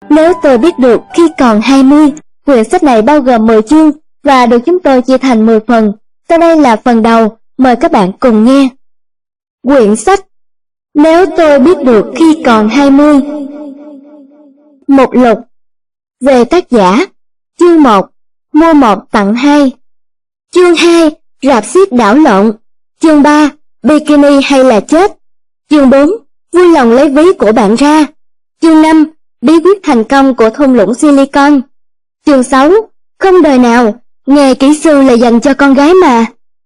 Nếu tôi biết được khi còn 20. Quyển sách này bao gồm 10 chương và được chúng tôi chia thành 10 phần. Sau đây là phần đầu, mời các bạn cùng nghe. Quyển sách Nếu tôi biết được khi còn 20. Mục lục. Về tác giả. Chương 1, mua 1 tặng 2. Chương 2, rạp xiếc đảo lộn. Chương 3, bikini hay là chết. Chương 4, vui lòng lấy ví của bạn ra. Chương 5, bí quyết thành công của thung lũng Silicon. Chương 6, không đời nào, nghề kỹ sư là dành cho con gái mà.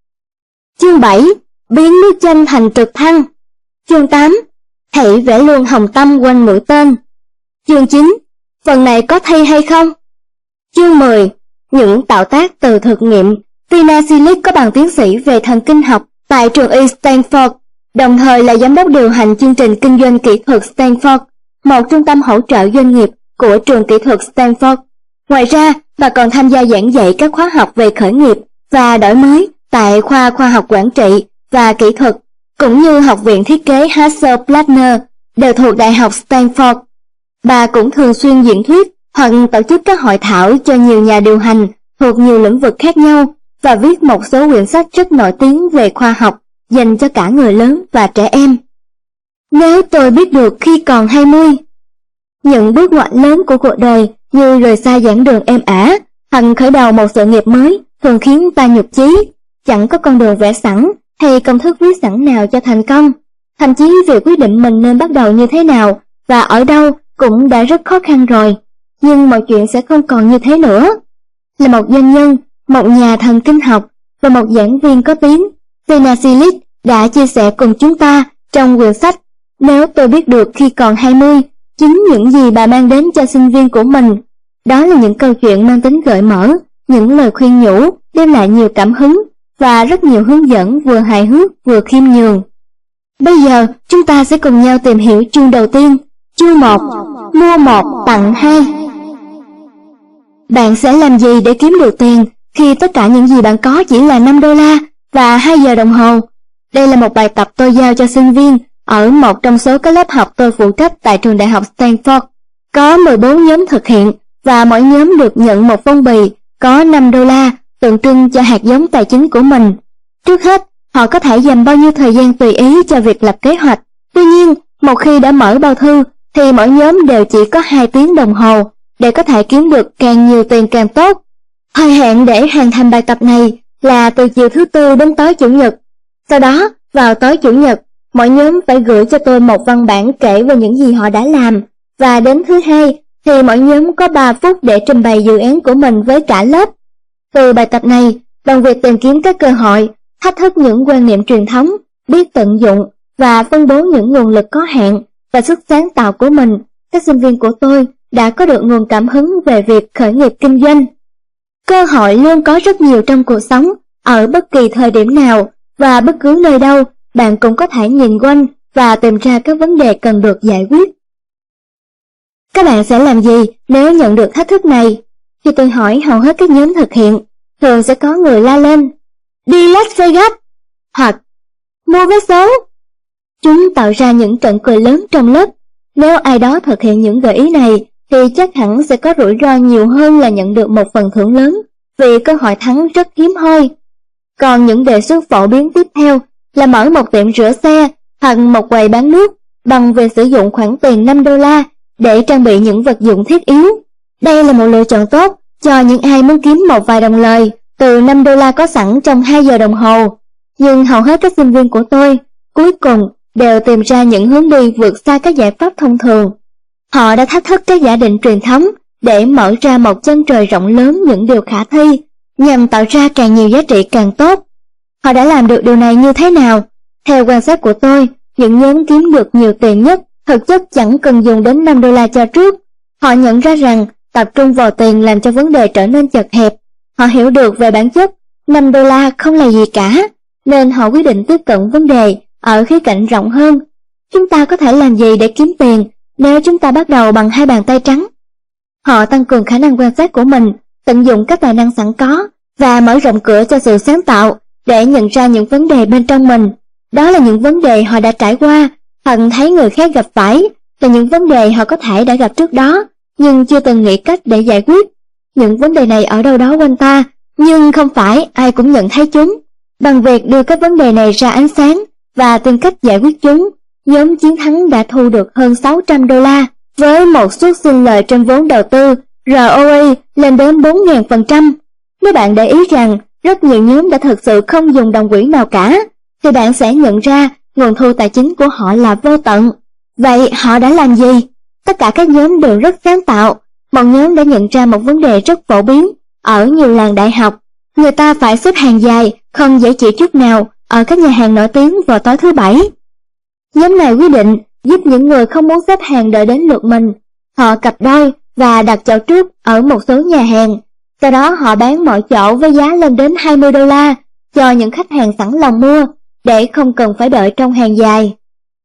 Chương 7, biến nước chanh thành trực thăng. Chương 8, hãy vẽ luôn hồng tâm quanh mũi tên. Chương 9, phần này có thay hay không? Chương 10, những tạo tác từ thực nghiệm. Tina Silic có bằng tiến sĩ về thần kinh học tại trường y Stanford, đồng thời là giám đốc điều hành chương trình kinh doanh kỹ thuật Stanford, một trung tâm hỗ trợ doanh nghiệp của trường kỹ thuật Stanford. Ngoài ra, bà còn tham gia giảng dạy các khóa học về khởi nghiệp và đổi mới tại khoa khoa học quản trị và kỹ thuật, cũng như học viện thiết kế Hasselblattner, đều thuộc Đại học Stanford. Bà cũng thường xuyên diễn thuyết hoặc tổ chức các hội thảo cho nhiều nhà điều hành thuộc nhiều lĩnh vực khác nhau và viết một số quyển sách rất nổi tiếng về khoa học dành cho cả người lớn và trẻ em. Nếu tôi biết được khi còn 20. Những bước ngoặt lớn của cuộc đời như rời xa giảng đường êm ả hoặc khởi đầu một sự nghiệp mới thường khiến ta nhụt chí. Chẳng có con đường vẽ sẵn hay công thức viết sẵn nào cho thành công. Thậm chí việc quyết định mình nên bắt đầu như thế nào và ở đâu cũng đã rất khó khăn rồi. Nhưng mọi chuyện sẽ không còn như thế nữa. Là một doanh nhân, một nhà thần kinh học và một giảng viên có tiếng, Tina Silic đã chia sẻ cùng chúng ta trong quyển sách Nếu tôi biết được khi còn 20. Chính những gì bà mang đến cho sinh viên của mình. Đó là những câu chuyện mang tính gợi mở, những lời khuyên nhủ đem lại nhiều cảm hứng và rất nhiều hướng dẫn vừa hài hước vừa khiêm nhường. Bây giờ chúng ta sẽ cùng nhau tìm hiểu chương đầu tiên. Chương 1, mua 1 tặng 2. Bạn sẽ làm gì để kiếm được tiền khi tất cả những gì bạn có chỉ là $5 và 2 giờ đồng hồ? Đây là một bài tập tôi giao cho sinh viên ở một trong số các lớp học tôi phụ trách tại trường đại học Stanford. Có 14 nhóm thực hiện và mỗi nhóm được nhận một phong bì có $5 tượng trưng cho hạt giống tài chính của mình. Trước hết, họ có thể dành bao nhiêu thời gian tùy ý cho việc lập kế hoạch. Tuy nhiên, một khi đã mở bao thư thì mỗi nhóm đều chỉ có 2 tiếng đồng hồ để có thể kiếm được càng nhiều tiền càng tốt. Thời hạn để hoàn thành bài tập này là từ chiều thứ Tư đến tối Chủ nhật. Sau đó, vào tối Chủ nhật, mỗi nhóm phải gửi cho tôi một văn bản kể về những gì họ đã làm, và đến thứ Hai thì mỗi nhóm có 3 phút để trình bày dự án của mình với cả lớp. Từ bài tập này, bằng việc tìm kiếm các cơ hội, thách thức những quan niệm truyền thống, biết tận dụng và phân bố những nguồn lực có hạn và sức sáng tạo của mình, các sinh viên của tôi đã có được nguồn cảm hứng về việc khởi nghiệp kinh doanh. Cơ hội luôn có rất nhiều trong cuộc sống, ở bất kỳ thời điểm nào và bất cứ nơi đâu, bạn cũng có thể nhìn quanh và tìm ra các vấn đề cần được giải quyết. Các bạn sẽ làm gì nếu nhận được thách thức này? Khi tôi hỏi hầu hết các nhóm thực hiện, thường sẽ có người la lên, đi Las Vegas, hoặc mua vé số. Chúng tạo ra những trận cười lớn trong lớp. Nếu ai đó thực hiện những gợi ý này, thì chắc hẳn sẽ có rủi ro nhiều hơn là nhận được một phần thưởng lớn, vì cơ hội thắng rất hiếm hoi. Còn những đề xuất phổ biến tiếp theo là mở một tiệm rửa xe hoặc một quầy bán nước bằng việc sử dụng khoản tiền $5 để trang bị những vật dụng thiết yếu. Đây là một lựa chọn tốt cho những ai muốn kiếm một vài đồng lời từ $5 có sẵn trong 2 giờ đồng hồ. Nhưng hầu hết các sinh viên của tôi cuối cùng đều tìm ra những hướng đi vượt xa các giải pháp thông thường. Họ đã thách thức các giả định truyền thống để mở ra một chân trời rộng lớn những điều khả thi, nhằm tạo ra càng nhiều giá trị càng tốt. Họ đã làm được điều này như thế nào? Theo quan sát của tôi, những nhóm kiếm được nhiều tiền nhất thực chất chẳng cần dùng đến $5 cho trước. Họ nhận ra rằng tập trung vào tiền làm cho vấn đề trở nên chật hẹp. Họ hiểu được về bản chất $5 không là gì cả, nên họ quyết định tiếp cận vấn đề ở khía cạnh rộng hơn. Chúng ta có thể làm gì để kiếm tiền nếu chúng ta bắt đầu bằng 2 bàn tay trắng? Họ tăng cường khả năng quan sát của mình, tận dụng các tài năng sẵn có và mở rộng cửa cho sự sáng tạo để nhận ra những vấn đề bên trong mình. Đó là những vấn đề họ đã trải qua hoặc thấy người khác gặp phải, là những vấn đề họ có thể đã gặp trước đó nhưng chưa từng nghĩ cách để giải quyết. Những vấn đề này ở đâu đó quanh ta, nhưng không phải ai cũng nhận thấy chúng. Bằng việc đưa các vấn đề này ra ánh sáng và tìm cách giải quyết chúng, nhóm chiến thắng đã thu được hơn $600 với một suất sinh lời trên vốn đầu tư ROI lên đến 4.000%. Nếu bạn để ý rằng rất nhiều nhóm đã thực sự không dùng đồng quỹ nào cả, thì bạn sẽ nhận ra nguồn thu tài chính của họ là vô tận. Vậy họ đã làm gì? Tất cả các nhóm đều rất sáng tạo. Một nhóm đã nhận ra một vấn đề rất phổ biến ở nhiều làng đại học. Người ta phải xếp hàng dài, không dễ chịu chút nào ở các nhà hàng nổi tiếng vào tối thứ Bảy. Nhóm này quyết định giúp những người không muốn xếp hàng đợi đến lượt mình. Họ cặp đôi và đặt chỗ trước ở một số nhà hàng. Sau đó họ bán mọi chỗ với giá lên đến $20 cho những khách hàng sẵn lòng mua, để không cần phải đợi trong hàng dài.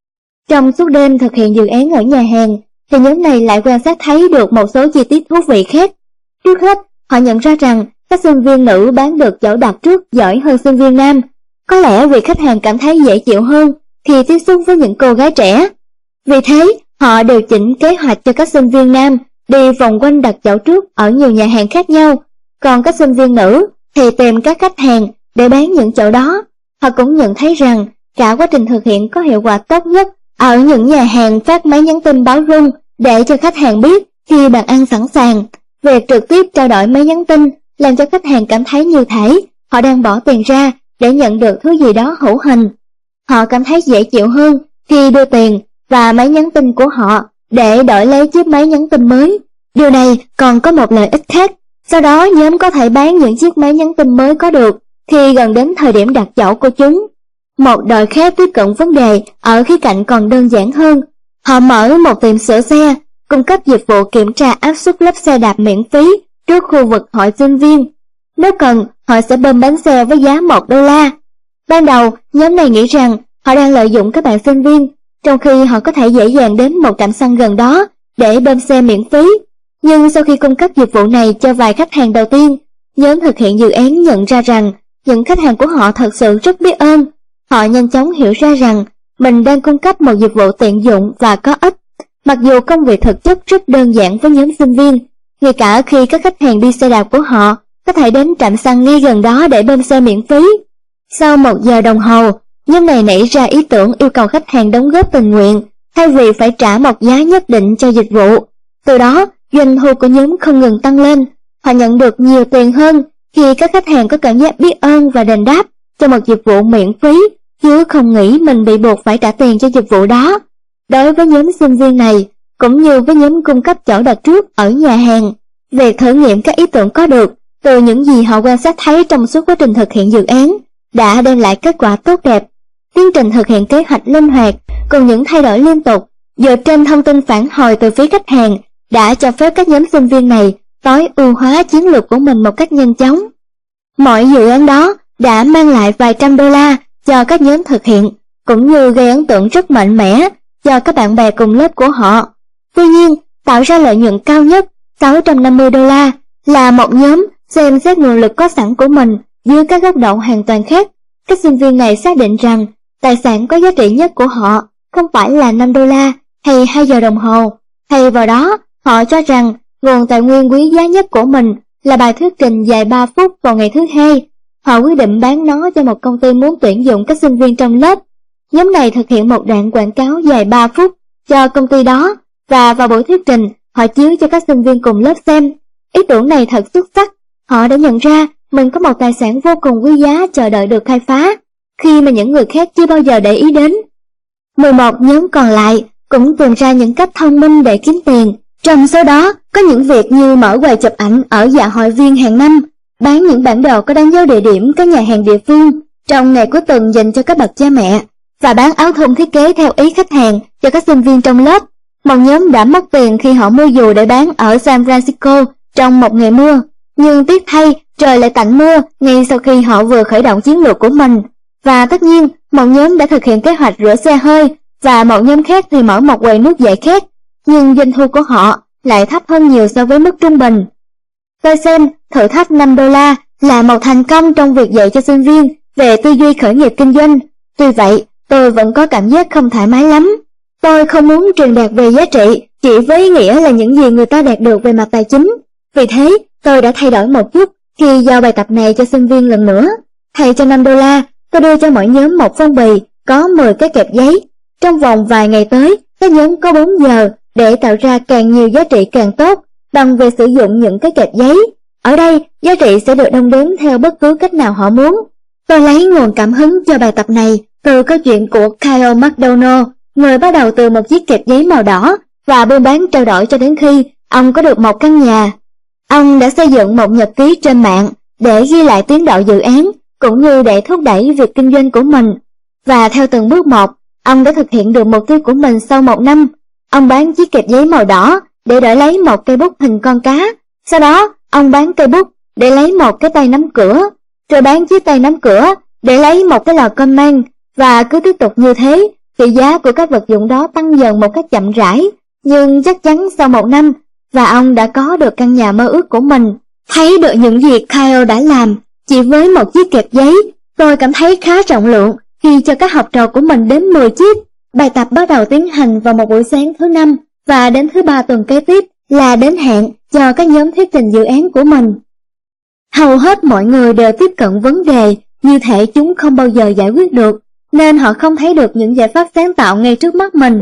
Trong suốt đêm thực hiện dự án ở nhà hàng, thì nhóm này lại quan sát thấy được một số chi tiết thú vị khác. Trước hết, họ nhận ra rằng các sinh viên nữ bán được chỗ đặt trước giỏi hơn sinh viên nam. Có lẽ vì khách hàng cảm thấy dễ chịu hơn khi tiếp xúc với những cô gái trẻ. Vì thế, họ điều chỉnh kế hoạch cho các sinh viên nam đi vòng quanh đặt chỗ trước ở nhiều nhà hàng khác nhau, còn các sinh viên nữ thì tìm các khách hàng để bán những chỗ đó. Họ cũng nhận thấy rằng cả quá trình thực hiện có hiệu quả tốt nhất ở những nhà hàng phát máy nhắn tin báo rung để cho khách hàng biết khi bàn ăn sẵn sàng. Việc trực tiếp trao đổi máy nhắn tin làm cho khách hàng cảm thấy như thể họ đang bỏ tiền ra để nhận được thứ gì đó hữu hình. Họ cảm thấy dễ chịu hơn khi đưa tiền và máy nhắn tin của họ để đổi lấy chiếc máy nhắn tin mới. Điều này còn có một lợi ích khác. Sau đó nhóm có thể bán những chiếc máy nhắn tin mới có được khi gần đến thời điểm đặt chỗ của chúng. Một đội khác tiếp cận vấn đề ở khía cạnh còn đơn giản hơn. Họ mở một tiệm sửa xe, cung cấp dịch vụ kiểm tra áp suất lắp xe đạp miễn phí trước khu vực hội sinh viên. Nếu cần, họ sẽ bơm bánh xe với giá $1. Ban đầu, nhóm này nghĩ rằng họ đang lợi dụng các bạn sinh viên, trong khi họ có thể dễ dàng đến một trạm xăng gần đó để bơm xe miễn phí. Nhưng sau khi cung cấp dịch vụ này cho vài khách hàng đầu tiên, nhóm thực hiện dự án nhận ra rằng những khách hàng của họ thật sự rất biết ơn. Họ nhanh chóng hiểu ra rằng mình đang cung cấp một dịch vụ tiện dụng và có ích. Mặc dù công việc thực chất rất đơn giản với nhóm sinh viên, ngay cả khi các khách hàng đi xe đạp của họ có thể đến trạm xăng ngay gần đó để bơm xe miễn phí. Sau 1 giờ đồng hồ, nhóm này nảy ra ý tưởng yêu cầu khách hàng đóng góp tình nguyện thay vì phải trả một giá nhất định cho dịch vụ. Từ đó, doanh thu của nhóm không ngừng tăng lên. Họ nhận được nhiều tiền hơn khi các khách hàng có cảm giác biết ơn và đền đáp cho một dịch vụ miễn phí, chứ không nghĩ mình bị buộc phải trả tiền cho dịch vụ đó. Đối với nhóm sinh viên này, cũng như với nhóm cung cấp chỗ đặt trước ở nhà hàng, việc thử nghiệm các ý tưởng có được từ những gì họ quan sát thấy trong suốt quá trình thực hiện dự án đã đem lại kết quả tốt đẹp. Tiến trình thực hiện kế hoạch linh hoạt cùng những thay đổi liên tục dựa trên thông tin phản hồi từ phía khách hàng đã cho phép các nhóm sinh viên này tối ưu hóa chiến lược của mình một cách nhanh chóng. Mọi dự án đó đã mang lại vài trăm $100 cho các nhóm thực hiện, cũng như gây ấn tượng rất mạnh mẽ cho các bạn bè cùng lớp của họ. Tuy nhiên, tạo ra lợi nhuận cao nhất $650 là một nhóm xem xét nguồn lực có sẵn của mình dưới các góc độ hoàn toàn khác. Các sinh viên này xác định rằng tài sản có giá trị nhất của họ không phải là $5 hay 2 giờ đồng hồ. Thay vào đó, họ cho rằng nguồn tài nguyên quý giá nhất của mình là bài thuyết trình dài 3 phút vào ngày thứ Hai. Họ quyết định bán nó cho một công ty muốn tuyển dụng các sinh viên trong lớp. Nhóm này thực hiện một đoạn quảng cáo dài 3 phút cho công ty đó, và vào buổi thuyết trình, họ chiếu cho các sinh viên cùng lớp xem. Ý tưởng này thật xuất sắc. Họ đã nhận ra mình có một tài sản vô cùng quý giá chờ đợi được khai phá, khi mà những người khác chưa bao giờ để ý đến. 11 nhóm còn lại cũng tìm ra những cách thông minh để kiếm tiền. Trong số đó có những việc như mở quầy chụp ảnh ở dạ hội viên hàng năm, bán những bản đồ có đánh dấu địa điểm các nhà hàng địa phương trong ngày cuối tuần dành cho các bậc cha mẹ, và bán áo thun thiết kế theo ý khách hàng cho các sinh viên trong lớp. Một nhóm đã mất tiền khi họ mua dù để bán ở San Francisco trong một ngày mưa, nhưng tiếc thay trời lại tạnh mưa ngay sau khi họ vừa khởi động chiến lược của mình. Và tất nhiên, một nhóm đã thực hiện kế hoạch rửa xe hơi, và một nhóm khác thì mở một quầy nước giải khát, nhưng doanh thu của họ lại thấp hơn nhiều so với mức trung bình. Tôi xem thử thách $5 là một thành công trong việc dạy cho sinh viên về tư duy khởi nghiệp kinh doanh. Tuy vậy, tôi vẫn có cảm giác không thoải mái lắm. Tôi không muốn truyền đạt về giá trị chỉ với ý nghĩa là những gì người ta đạt được về mặt tài chính. Vì thế, tôi đã thay đổi một chút khi giao bài tập này cho sinh viên lần nữa. Thay cho $5, tôi đưa cho mỗi nhóm một phong bì có 10 cái kẹp giấy. Trong vòng vài ngày tới, các nhóm có 4 giờ để tạo ra càng nhiều giá trị càng tốt bằng việc sử dụng những cái kẹp giấy. Ở đây, giá trị sẽ được đong đếm theo bất cứ cách nào họ muốn. Tôi lấy nguồn cảm hứng cho bài tập này từ câu chuyện của Kyle McDonough, người bắt đầu từ một chiếc kẹp giấy màu đỏ và buôn bán trao đổi cho đến khi ông có được một căn nhà. Ông đã xây dựng một nhật ký trên mạng để ghi lại tiến độ dự án cũng như để thúc đẩy việc kinh doanh của mình. Và theo từng bước một, ông đã thực hiện được mục tiêu của mình sau 1 năm. Ông bán chiếc kẹp giấy màu đỏ để đổi lấy một cây bút hình con cá. Sau đó, ông bán cây bút để lấy một cái tay nắm cửa, rồi bán chiếc tay nắm cửa để lấy một cái lò cơm mang, và cứ tiếp tục như thế, thì giá của các vật dụng đó tăng dần một cách chậm rãi, nhưng chắc chắn sau 1 năm, và ông đã có được căn nhà mơ ước của mình. Thấy được những gì Kyle đã làm chỉ với một chiếc kẹp giấy, tôi cảm thấy khá rộng lượng khi cho các học trò của mình đến 10 chiếc. Bài tập bắt đầu tiến hành vào một buổi sáng thứ 5, và đến thứ 3 tuần kế tiếp là đến hạn cho các nhóm thuyết trình dự án của mình. Hầu hết mọi người đều tiếp cận vấn đề như thể chúng không bao giờ giải quyết được, nên họ không thấy được những giải pháp sáng tạo ngay trước mắt mình.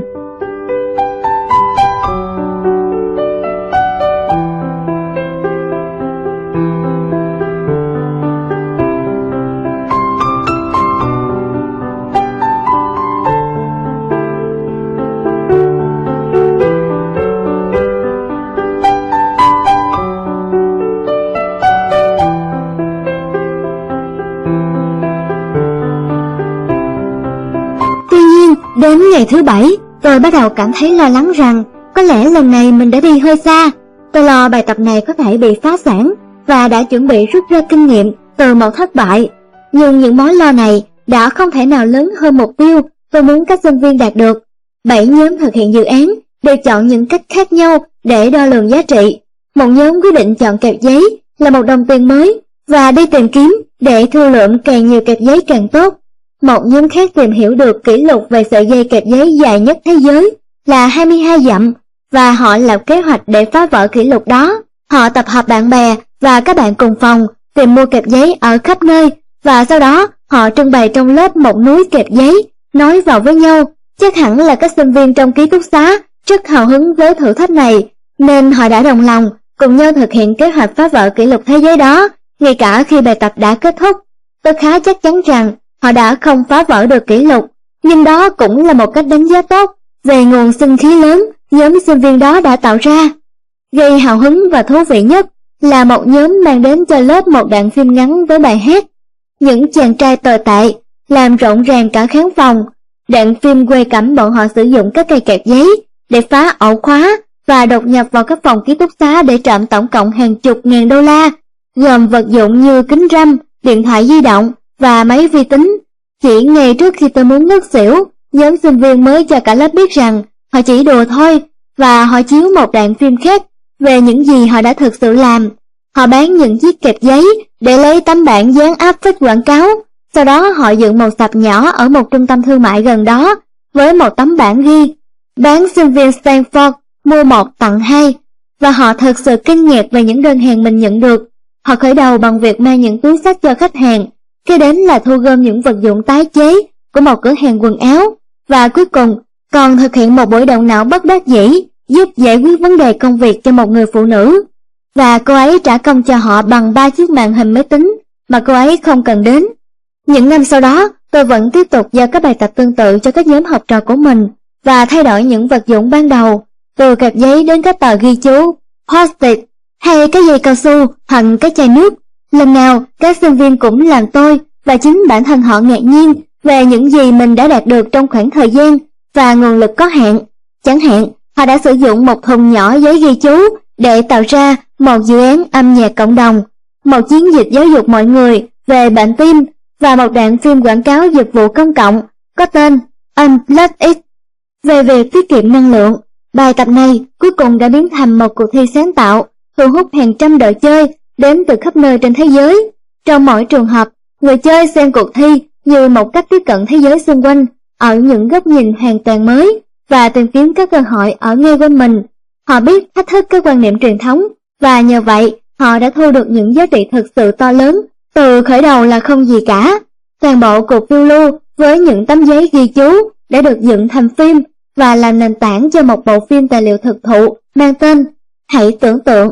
Đến ngày thứ 7, tôi bắt đầu cảm thấy lo lắng rằng có lẽ lần này mình đã đi hơi xa. Tôi lo bài tập này có thể bị phá sản và đã chuẩn bị rút ra kinh nghiệm từ một thất bại. Nhưng những mối lo này đã không thể nào lớn hơn mục tiêu tôi muốn các sinh viên đạt được. 7 nhóm thực hiện dự án đều chọn những cách khác nhau để đo lường giá trị. Một nhóm quyết định chọn kẹp giấy là một đồng tiền mới và đi tìm kiếm để thu lượm càng nhiều kẹp giấy càng tốt. Một nhóm khác tìm hiểu được kỷ lục về sợi dây kẹp giấy dài nhất thế giới là 22 dặm, và họ lập kế hoạch để phá vỡ kỷ lục đó. Họ tập hợp bạn bè và các bạn cùng phòng tìm mua kẹp giấy ở khắp nơi, và sau đó họ trưng bày trong lớp một núi kẹp giấy, nói vào với nhau. Chắc hẳn là các sinh viên trong ký túc xá rất hào hứng với thử thách này, nên họ đã đồng lòng cùng nhau thực hiện kế hoạch phá vỡ kỷ lục thế giới đó, ngay cả khi bài tập đã kết thúc. Tôi khá chắc chắn rằng họ đã không phá vỡ được kỷ lục, nhưng đó cũng là một cách đánh giá tốt về nguồn sinh khí lớn nhóm sinh viên đó đã tạo ra. Gây hào hứng và thú vị nhất là một nhóm mang đến cho lớp một đoạn phim ngắn với bài hát "Những chàng trai tồi tệ" làm rộn ràng cả khán phòng. Đoạn phim quay cảnh bọn họ sử dụng các cây kẹp giấy để phá ổ khóa và đột nhập vào các phòng ký túc xá để trộm tổng cộng hàng chục ngàn đô la, gồm vật dụng như kính râm, điện thoại di động và máy vi tính. Chỉ ngay trước khi tôi muốn ngất xỉu, nhóm sinh viên mới cho cả lớp biết rằng họ chỉ đùa thôi, và họ chiếu một đoạn phim khác về những gì họ đã thực sự làm. Họ bán những chiếc kẹp giấy để lấy tấm bảng dán áp phích quảng cáo. Sau đó họ dựng một sạp nhỏ ở một trung tâm thương mại gần đó với một tấm bảng ghi "Bán sinh viên Stanford, mua 1 tặng 2", và họ thật sự kinh ngạc về những đơn hàng mình nhận được. Họ khởi đầu bằng việc mang những túi xách cho khách hàng, kế đến là thu gom những vật dụng tái chế của một cửa hàng quần áo, và cuối cùng còn thực hiện một buổi động não bất đắc dĩ giúp giải quyết vấn đề công việc cho một người phụ nữ. Và cô ấy trả công cho họ bằng 3 chiếc màn hình máy tính mà cô ấy không cần đến. Những năm sau đó, tôi vẫn tiếp tục giao các bài tập tương tự cho các nhóm học trò của mình và thay đổi những vật dụng ban đầu, từ kẹp giấy đến các tờ ghi chú, post-it hay cái dây cao su hoặc cái chai nước. Lần nào, các sinh viên cũng làm tôi và chính bản thân họ ngạc nhiên về những gì mình đã đạt được trong khoảng thời gian và nguồn lực có hạn. Chẳng hạn, họ đã sử dụng một thùng nhỏ giấy ghi chú để tạo ra một dự án âm nhạc cộng đồng, một chiến dịch giáo dục mọi người về bệnh tim, và một đoạn phim quảng cáo dịch vụ công cộng có tên Unplug It về việc tiết kiệm năng lượng. Bài tập này cuối cùng đã biến thành một cuộc thi sáng tạo, thu hút hàng trăm đội chơi đến từ khắp nơi trên thế giới. Trong mỗi trường hợp, người chơi xem cuộc thi như một cách tiếp cận thế giới xung quanh ở những góc nhìn hoàn toàn mới, và tìm kiếm các cơ hội ở ngay quanh mình. Họ biết thách thức các quan niệm truyền thống, và nhờ vậy họ đã thu được những giá trị thực sự to lớn từ khởi đầu là không gì cả. Toàn bộ cuộc phiêu lưu với những tấm giấy ghi chú đã được dựng thành phim và làm nền tảng cho một bộ phim tài liệu thực thụ mang tên Hãy Tưởng Tượng.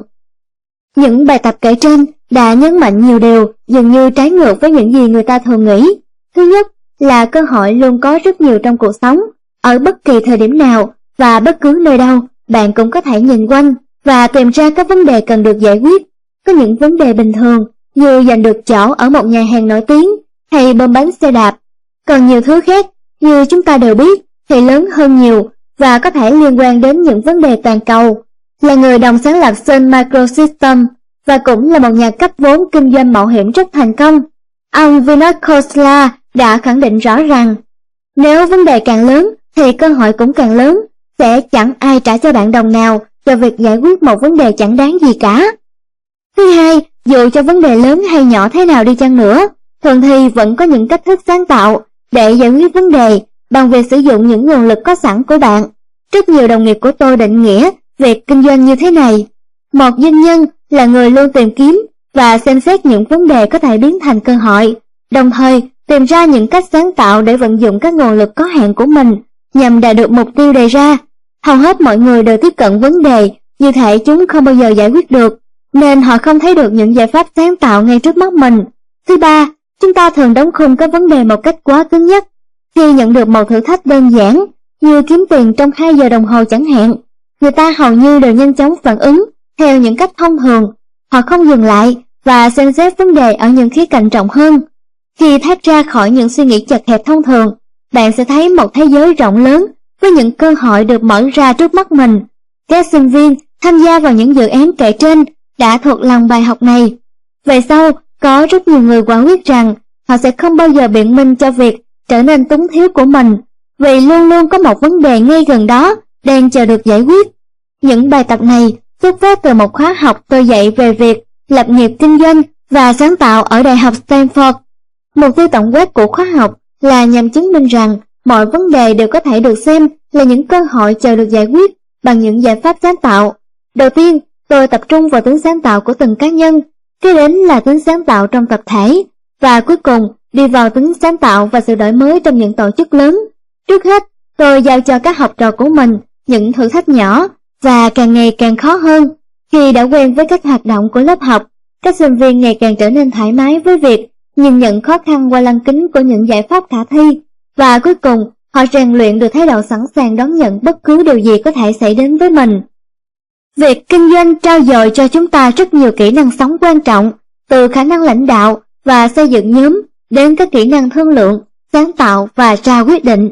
Những bài tập kể trên đã nhấn mạnh nhiều điều dường như trái ngược với những gì người ta thường nghĩ. Thứ nhất là cơ hội luôn có rất nhiều trong cuộc sống. Ở bất kỳ thời điểm nào và bất cứ nơi đâu, bạn cũng có thể nhìn quanh và tìm ra các vấn đề cần được giải quyết. Có những vấn đề bình thường như giành được chỗ ở một nhà hàng nổi tiếng hay bơm bánh xe đạp. Còn nhiều thứ khác như chúng ta đều biết thì lớn hơn nhiều và có thể liên quan đến những vấn đề toàn cầu. Là người đồng sáng lập Sun Microsystems và cũng là một nhà cấp vốn kinh doanh mạo hiểm rất thành công, ông Vinod Khosla đã khẳng định rõ rằng nếu vấn đề càng lớn thì cơ hội cũng càng lớn. Sẽ chẳng ai trả cho bạn đồng nào cho việc giải quyết một vấn đề chẳng đáng gì cả. Thứ hai, dù cho vấn đề lớn hay nhỏ thế nào đi chăng nữa, thường thì vẫn có những cách thức sáng tạo để giải quyết vấn đề bằng việc sử dụng những nguồn lực có sẵn của bạn. Rất nhiều đồng nghiệp của tôi định nghĩa việc kinh doanh như thế này: một doanh nhân là người luôn tìm kiếm và xem xét những vấn đề có thể biến thành cơ hội, đồng thời tìm ra những cách sáng tạo để vận dụng các nguồn lực có hạn của mình nhằm đạt được mục tiêu đề ra. Hầu hết mọi người đều tiếp cận vấn đề như thể chúng không bao giờ giải quyết được, nên họ không thấy được những giải pháp sáng tạo ngay trước mắt mình. Thứ ba, chúng ta thường đóng khung các vấn đề một cách quá cứng nhắc. Khi nhận được một thử thách đơn giản như kiếm tiền trong 2 giờ đồng hồ chẳng hạn, người ta hầu như đều nhanh chóng phản ứng theo những cách thông thường. Họ không dừng lại và xem xét vấn đề ở những khía cạnh rộng hơn. Khi thoát ra khỏi những suy nghĩ chật hẹp thông thường, bạn sẽ thấy một thế giới rộng lớn với những cơ hội được mở ra trước mắt mình. Các sinh viên tham gia vào những dự án kể trên đã thuộc lòng bài học này. Về sau, có rất nhiều người quả quyết rằng họ sẽ không bao giờ biện minh cho việc trở nên túng thiếu của mình, vì luôn luôn có một vấn đề ngay gần đó đang chờ được giải quyết. Những bài tập này xuất phát từ một khóa học tôi dạy về việc lập nghiệp kinh doanh và sáng tạo ở Đại học Stanford. Mục tiêu tổng quát của khóa học là nhằm chứng minh rằng mọi vấn đề đều có thể được xem là những cơ hội chờ được giải quyết bằng những giải pháp sáng tạo. Đầu tiên, tôi tập trung vào tính sáng tạo của từng cá nhân, kế đến là tính sáng tạo trong tập thể, và cuối cùng đi vào tính sáng tạo và sự đổi mới trong những tổ chức lớn. Trước hết, tôi giao cho các học trò của mình những thử thách nhỏ và càng ngày càng khó hơn. Khi đã quen với các hoạt động của lớp học, các sinh viên ngày càng trở nên thoải mái với việc nhìn nhận khó khăn qua lăng kính của những giải pháp khả thi, và cuối cùng họ rèn luyện được thái độ sẵn sàng đón nhận bất cứ điều gì có thể xảy đến với mình. Việc kinh doanh trao dồi cho chúng ta rất nhiều kỹ năng sống quan trọng, từ khả năng lãnh đạo và xây dựng nhóm đến các kỹ năng thương lượng, sáng tạo và ra quyết định.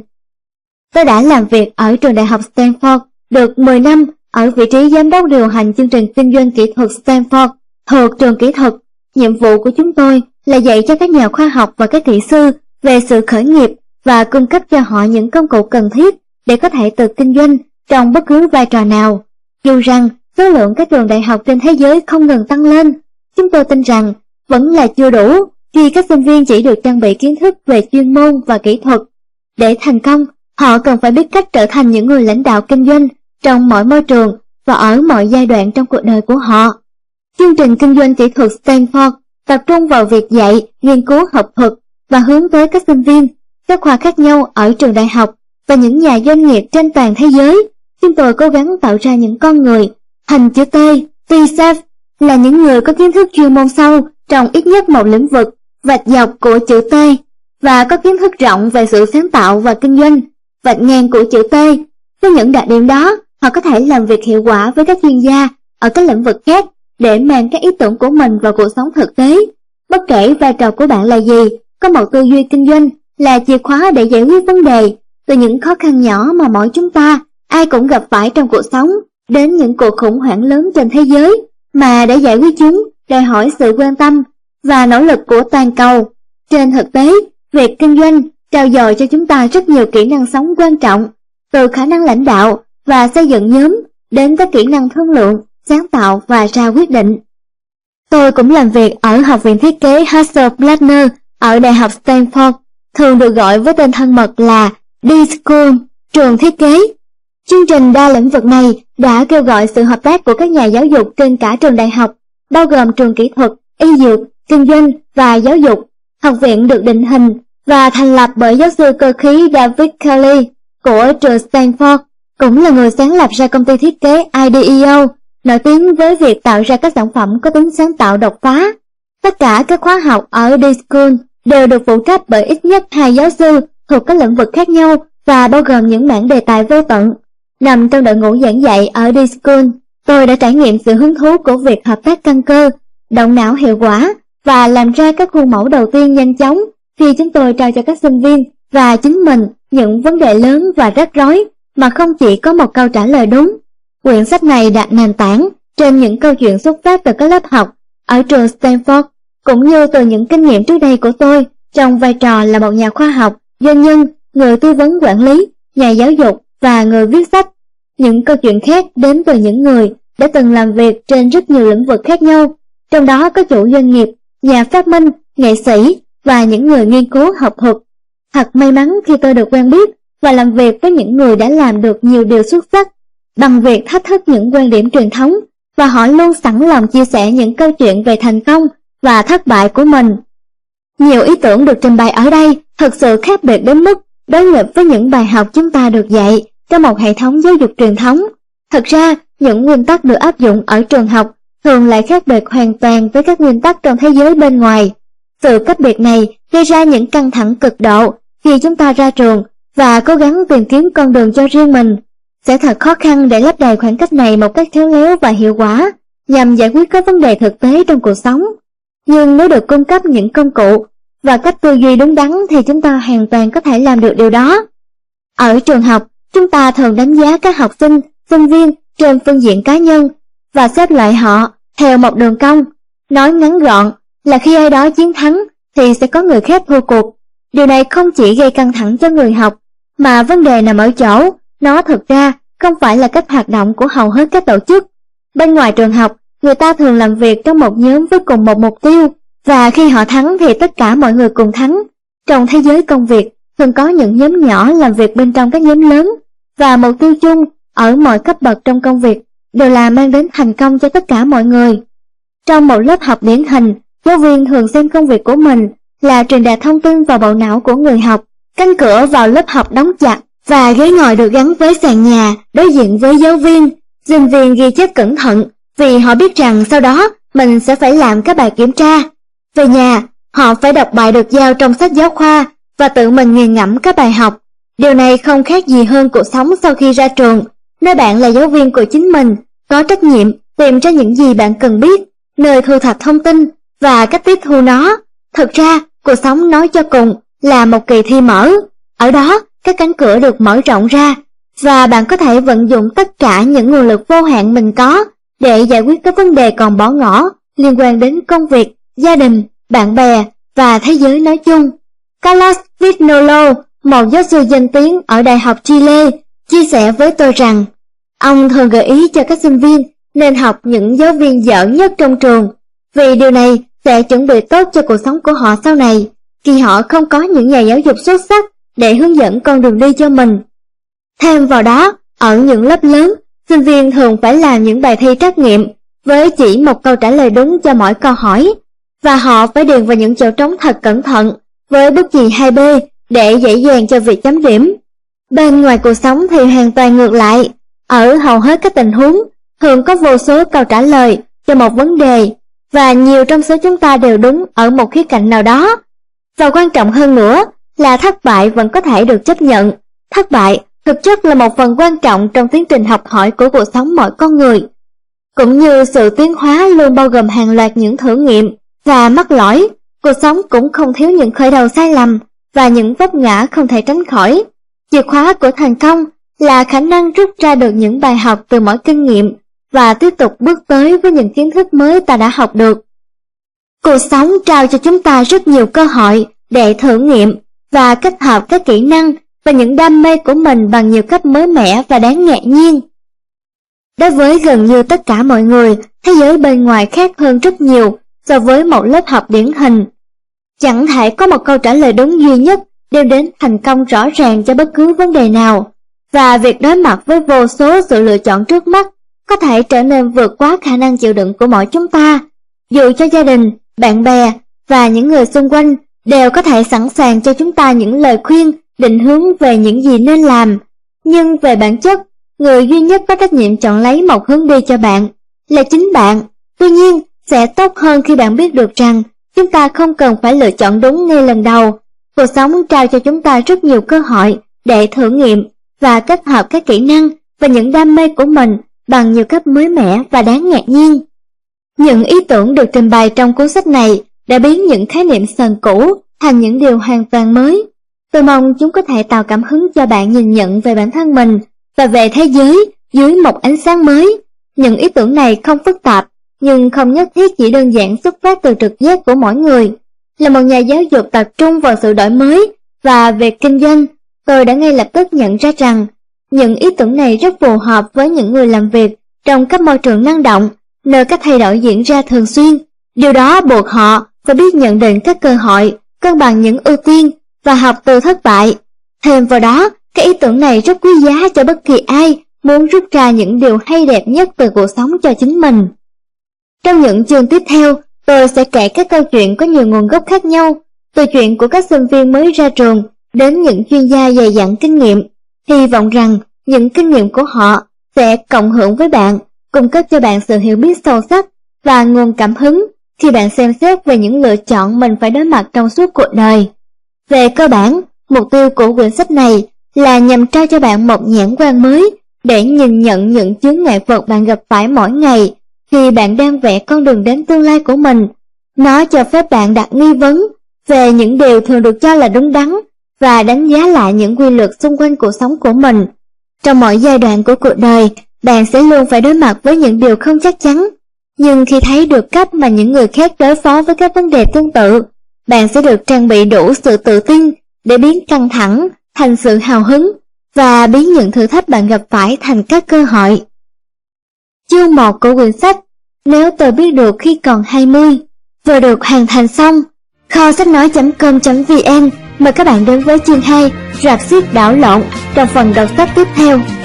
Tôi đã làm việc ở trường đại học Stanford được 10 năm ở vị trí giám đốc điều hành chương trình kinh doanh kỹ thuật Stanford thuộc trường kỹ thuật. Nhiệm vụ của chúng tôi là dạy cho các nhà khoa học và các kỹ sư về sự khởi nghiệp và cung cấp cho họ những công cụ cần thiết để có thể tự kinh doanh trong bất cứ vai trò nào. Dù rằng số lượng các trường đại học trên thế giới không ngừng tăng lên, chúng tôi tin rằng vẫn là chưa đủ khi các sinh viên chỉ được trang bị kiến thức về chuyên môn và kỹ thuật. Để thành công, họ cần phải biết cách trở thành những người lãnh đạo kinh doanh trong mọi môi trường và ở mọi giai đoạn trong cuộc đời của họ. Chương trình kinh doanh kỹ thuật Stanford tập trung vào việc dạy, nghiên cứu học thuật và hướng tới các sinh viên các khoa khác nhau ở trường đại học và những nhà doanh nghiệp trên toàn thế giới. Chúng tôi cố gắng tạo ra những con người hình chữ T, T-shape, là những người có kiến thức chuyên môn sâu trong ít nhất một lĩnh vực, vạch dọc của chữ T, và có kiến thức rộng về sự sáng tạo và kinh doanh, vạch ngang của chữ T. Với những đặc điểm đó, họ có thể làm việc hiệu quả với các chuyên gia ở các lĩnh vực khác để mang các ý tưởng của mình vào cuộc sống thực tế. Bất kể vai trò của bạn là gì, có một tư duy kinh doanh là chìa khóa để giải quyết vấn đề, từ những khó khăn nhỏ mà mỗi chúng ta ai cũng gặp phải trong cuộc sống đến những cuộc khủng hoảng lớn trên thế giới mà để giải quyết chúng đòi hỏi sự quan tâm và nỗ lực của toàn cầu. Trên thực tế, việc kinh doanh trao dồi cho chúng ta rất nhiều kỹ năng sống quan trọng, từ khả năng lãnh đạo và xây dựng nhóm đến các kỹ năng thương lượng, sáng tạo và ra quyết định. Tôi cũng làm việc ở Học viện Thiết kế Hasselblattner ở Đại học Stanford, thường được gọi với tên thân mật là D-School, trường thiết kế. Chương trình đa lĩnh vực này đã kêu gọi sự hợp tác của các nhà giáo dục trên cả trường đại học, bao gồm trường kỹ thuật, y dược, kinh doanh và giáo dục. Học viện được định hình và thành lập bởi giáo sư cơ khí David Kelley của trường Stanford, cũng là người sáng lập ra công ty thiết kế IDEO, nổi tiếng với việc tạo ra các sản phẩm có tính sáng tạo đột phá. Tất cả các khóa học ở D-School đều được phụ trách bởi ít nhất 2 giáo sư thuộc các lĩnh vực khác nhau và bao gồm những mảng đề tài vô tận. Nằm trong đội ngũ giảng dạy ở D-School, tôi đã trải nghiệm sự hứng thú của việc hợp tác căn cơ, động não hiệu quả và làm ra các khuôn mẫu đầu tiên nhanh chóng khi chúng tôi trao cho các sinh viên và chính mình những vấn đề lớn và rắc rối mà không chỉ có một câu trả lời đúng. Quyển sách này đặt nền tảng trên những câu chuyện xuất phát từ các lớp học ở trường Stanford, cũng như từ những kinh nghiệm trước đây của tôi trong vai trò là một nhà khoa học, doanh nhân, người tư vấn quản lý, nhà giáo dục và người viết sách. Những câu chuyện khác đến từ những người đã từng làm việc trên rất nhiều lĩnh vực khác nhau, trong đó có chủ doanh nghiệp, nhà phát minh, nghệ sĩ và những người nghiên cứu học thuật. Thật may mắn khi tôi được quen biết và làm việc với những người đã làm được nhiều điều xuất sắc bằng việc thách thức những quan điểm truyền thống, và họ luôn sẵn lòng chia sẻ những câu chuyện về thành công và thất bại của mình. Nhiều ý tưởng được trình bày ở đây thực sự khác biệt đến mức đối nghịch với những bài học chúng ta được dạy trong một hệ thống giáo dục truyền thống. Thật ra, những nguyên tắc được áp dụng ở trường học thường lại khác biệt hoàn toàn với các nguyên tắc trong thế giới bên ngoài. Sự cách biệt này gây ra những căng thẳng cực độ khi chúng ta ra trường và cố gắng tìm kiếm con đường cho riêng mình. Sẽ thật khó khăn để lấp đầy khoảng cách này một cách khéo léo và hiệu quả nhằm giải quyết các vấn đề thực tế trong cuộc sống. Nhưng nếu được cung cấp những công cụ và cách tư duy đúng đắn thì chúng ta hoàn toàn có thể làm được điều đó. Ở trường học, chúng ta thường đánh giá các học sinh, sinh viên trên phương diện cá nhân và xếp loại họ theo một đường cong. Nói ngắn gọn là khi ai đó chiến thắng thì sẽ có người khác thua cuộc. Điều này không chỉ gây căng thẳng cho người học, mà vấn đề nằm ở chỗ nó thực ra không phải là cách hoạt động của hầu hết các tổ chức. Bên ngoài trường học, người ta thường làm việc trong một nhóm với cùng một mục tiêu, và khi họ thắng thì tất cả mọi người cùng thắng. Trong thế giới công việc, thường có những nhóm nhỏ làm việc bên trong các nhóm lớn, và mục tiêu chung ở mọi cấp bậc trong công việc đều là mang đến thành công cho tất cả mọi người. Trong một lớp học điển hình, giáo viên thường xem công việc của mình là truyền đạt thông tin vào bộ não của người học. Cánh cửa vào lớp học đóng chặt và ghế ngồi được gắn với sàn nhà đối diện với giáo viên. Sinh viên ghi chép cẩn thận vì họ biết rằng sau đó mình sẽ phải làm các bài kiểm tra. Về nhà, họ phải đọc bài được giao trong sách giáo khoa và tự mình nghiền ngẫm các bài học. Điều này không khác gì hơn cuộc sống sau khi ra trường, nơi bạn là giáo viên của chính mình, có trách nhiệm tìm ra những gì bạn cần biết, nơi thu thập thông tin và cách tiếp thu nó. Thực ra, cuộc sống nói cho cùng là một kỳ thi mở. Ở đó, các cánh cửa được mở rộng ra, và bạn có thể vận dụng tất cả những nguồn lực vô hạn mình có để giải quyết các vấn đề còn bỏ ngỏ liên quan đến công việc, gia đình, bạn bè và thế giới nói chung. Carlos Vignolo, một giáo sư danh tiếng ở Đại học Chile, chia sẻ với tôi rằng ông thường gợi ý cho các sinh viên nên học những giáo viên dở nhất trong trường, vì điều này sẽ chuẩn bị tốt cho cuộc sống của họ sau này, khi họ không có những nhà giáo dục xuất sắc để hướng dẫn con đường đi cho mình. Thêm vào đó, ở những lớp lớn, sinh viên thường phải làm những bài thi trắc nghiệm với chỉ một câu trả lời đúng cho mỗi câu hỏi, và họ phải điền vào những chỗ trống thật cẩn thận với bút chì 2B để dễ dàng cho việc chấm điểm. Bên ngoài cuộc sống thì hoàn toàn ngược lại. Ở hầu hết các tình huống, thường có vô số câu trả lời cho một vấn đề, và nhiều trong số chúng ta đều đúng ở một khía cạnh nào đó. Và quan trọng hơn nữa là thất bại vẫn có thể được chấp nhận. Thất bại thực chất là một phần quan trọng trong tiến trình học hỏi của cuộc sống mọi con người. Cũng như sự tiến hóa luôn bao gồm hàng loạt những thử nghiệm và mắc lỗi, cuộc sống cũng không thiếu những khởi đầu sai lầm và những vấp ngã không thể tránh khỏi. Chìa khóa của thành công là khả năng rút ra được những bài học từ mỗi kinh nghiệm và tiếp tục bước tới với những kiến thức mới ta đã học được. Cuộc sống trao cho chúng ta rất nhiều cơ hội để thử nghiệm và kết hợp các kỹ năng và những đam mê của mình bằng nhiều cách mới mẻ và đáng ngạc nhiên. Đối với gần như tất cả mọi người, thế giới bên ngoài khác hơn rất nhiều so với một lớp học điển hình. Chẳng thể có một câu trả lời đúng duy nhất đem đến thành công rõ ràng cho bất cứ vấn đề nào. và việc đối mặt với vô số sự lựa chọn trước mắt có thể trở nên vượt quá khả năng chịu đựng của mỗi chúng ta. Dù cho gia đình, bạn bè và những người xung quanh đều có thể sẵn sàng cho chúng ta những lời khuyên, định hướng về những gì nên làm, nhưng về bản chất, người duy nhất có trách nhiệm chọn lấy một hướng đi cho bạn là chính bạn. Tuy nhiên, sẽ tốt hơn khi bạn biết được rằng chúng ta không cần phải lựa chọn đúng ngay lần đầu. Cuộc sống trao cho chúng ta rất nhiều cơ hội để thử nghiệm và kết hợp các kỹ năng và những đam mê của mình bằng nhiều cách mới mẻ và đáng ngạc nhiên. Những ý tưởng được trình bày trong cuốn sách này đã biến những khái niệm sờn cũ thành những điều hoàn toàn mới. Tôi mong chúng có thể tạo cảm hứng cho bạn nhìn nhận về bản thân mình và về thế giới dưới một ánh sáng mới. Những ý tưởng này không phức tạp, nhưng không nhất thiết chỉ đơn giản xuất phát từ trực giác của mỗi người. Là một nhà giáo dục tập trung vào sự đổi mới và việc kinh doanh, tôi đã ngay lập tức nhận ra rằng những ý tưởng này rất phù hợp với những người làm việc trong các môi trường năng động, nơi các thay đổi diễn ra thường xuyên. Điều đó buộc họ phải biết nhận định các cơ hội, cân bằng những ưu tiên và học từ thất bại. Thêm vào đó, các ý tưởng này rất quý giá cho bất kỳ ai muốn rút ra những điều hay đẹp nhất từ cuộc sống cho chính mình. Trong những chương tiếp theo, tôi sẽ kể các câu chuyện có nhiều nguồn gốc khác nhau, từ chuyện của các sinh viên mới ra trường đến những chuyên gia dày dặn kinh nghiệm. Hy vọng rằng những kinh nghiệm của họ sẽ cộng hưởng với bạn, cung cấp cho bạn sự hiểu biết sâu sắc và nguồn cảm hứng khi bạn xem xét về những lựa chọn mình phải đối mặt trong suốt cuộc đời. Về cơ bản, mục tiêu của quyển sách này là nhằm trao cho bạn một nhãn quan mới để nhìn nhận những chướng ngại vật bạn gặp phải mỗi ngày khi bạn đang vẽ con đường đến tương lai của mình. Nó cho phép bạn đặt nghi vấn về những điều thường được cho là đúng đắn và đánh giá lại những quy luật xung quanh cuộc sống của mình. Trong mọi giai đoạn của cuộc đời, bạn sẽ luôn phải đối mặt với những điều không chắc chắn. Nhưng khi thấy được cách mà những người khác đối phó với các vấn đề tương tự, bạn sẽ được trang bị đủ sự tự tin để biến căng thẳng thành sự hào hứng và biến những thử thách bạn gặp phải thành các cơ hội. Chương 1 của quyển sách Nếu tôi biết được khi còn 20 vừa được hoàn thành xong. Kho sách nói.com.vn mời các bạn đến với chương 2 Rạp xiếc đảo lộn trong phần đọc sách tiếp theo.